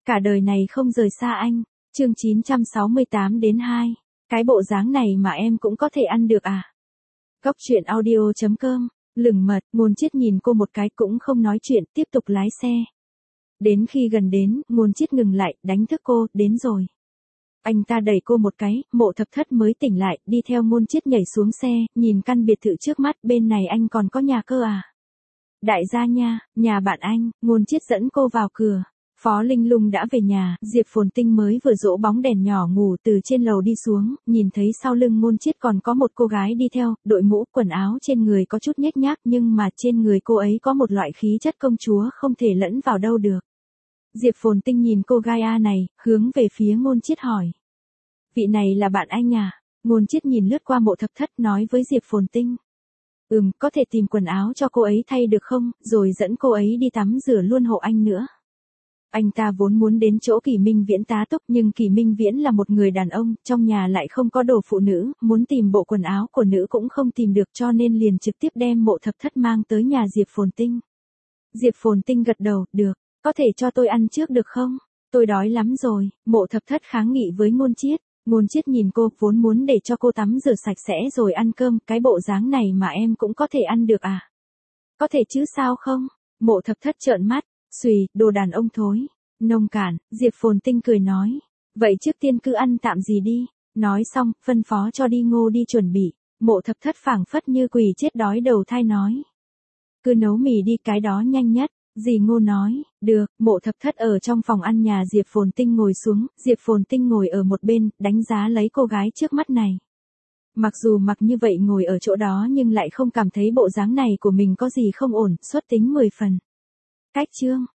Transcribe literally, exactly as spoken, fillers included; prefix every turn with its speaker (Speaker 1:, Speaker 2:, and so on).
Speaker 1: Cả đời này không rời xa anh. Chương chín trăm sáu mươi tám đến hai. Cái bộ dáng này mà em cũng có thể ăn được à? Góc truyện audio chấm com. Lửng mật, Ngôn Chiết nhìn cô một cái cũng không nói chuyện, tiếp tục lái xe. Đến khi gần đến, Ngôn Chiết ngừng lại, đánh thức cô, đến rồi. Anh ta đẩy cô một cái, Mộ Thập Thất mới tỉnh lại, đi theo Ngôn Chiết nhảy xuống xe, nhìn căn biệt thự trước mắt, bên này anh còn có nhà cơ à? Đại gia nha, nhà bạn anh. Ngôn Chiết dẫn cô vào cửa. Phó Linh Lung đã về nhà, Diệp Phồn Tinh mới vừa dỗ bóng đèn nhỏ ngủ từ trên lầu đi xuống, nhìn thấy sau lưng Ngôn Chiết còn có một cô gái đi theo, đội mũ, quần áo trên người có chút nhếch nhác nhưng mà trên người cô ấy có một loại khí chất công chúa không thể lẫn vào đâu được. Diệp Phồn Tinh nhìn cô gái A này, hướng về phía Ngôn Chiết hỏi. Vị này là bạn anh à? Ngôn Chiết nhìn lướt qua Mộ Thập Thất nói với Diệp Phồn Tinh. Ừm, có thể tìm quần áo cho cô ấy thay được không, rồi dẫn cô ấy đi tắm rửa luôn hộ anh nữa. Anh ta vốn muốn đến chỗ Kỷ Minh Viễn tá túc nhưng Kỷ Minh Viễn là một người đàn ông, trong nhà lại không có đồ phụ nữ, muốn tìm bộ quần áo của nữ cũng không tìm được cho nên liền trực tiếp đem Mộ Thập Thất mang tới nhà Diệp Phồn Tinh. Diệp Phồn Tinh gật đầu, được, có thể cho tôi ăn trước được không? Tôi đói lắm rồi. Mộ Thập Thất kháng nghị với Ngôn Chiết. Ngôn Chiết nhìn cô, vốn muốn để cho cô tắm rửa sạch sẽ rồi ăn cơm, cái bộ dáng này mà em cũng có thể ăn được à? Có thể chứ sao không? Mộ Thập Thất trợn mắt. Xùy, đồ đàn ông thối. Nông cạn. Diệp Phồn Tinh cười nói. Vậy trước tiên cứ ăn tạm gì đi. Nói xong, phân phó cho đi Ngô đi chuẩn bị. Mộ Thập Thất phảng phất như quỷ chết đói đầu thai nói. Cứ nấu mì đi, cái đó nhanh nhất. Dì Ngô nói. Được. Mộ Thập Thất ở trong phòng ăn nhà Diệp Phồn Tinh ngồi xuống. Diệp Phồn Tinh ngồi ở một bên, đánh giá lấy cô gái trước mắt này. Mặc dù mặc như vậy ngồi ở chỗ đó nhưng lại không cảm thấy bộ dáng này của mình có gì không ổn, xuất tính mười phần. Cách chương.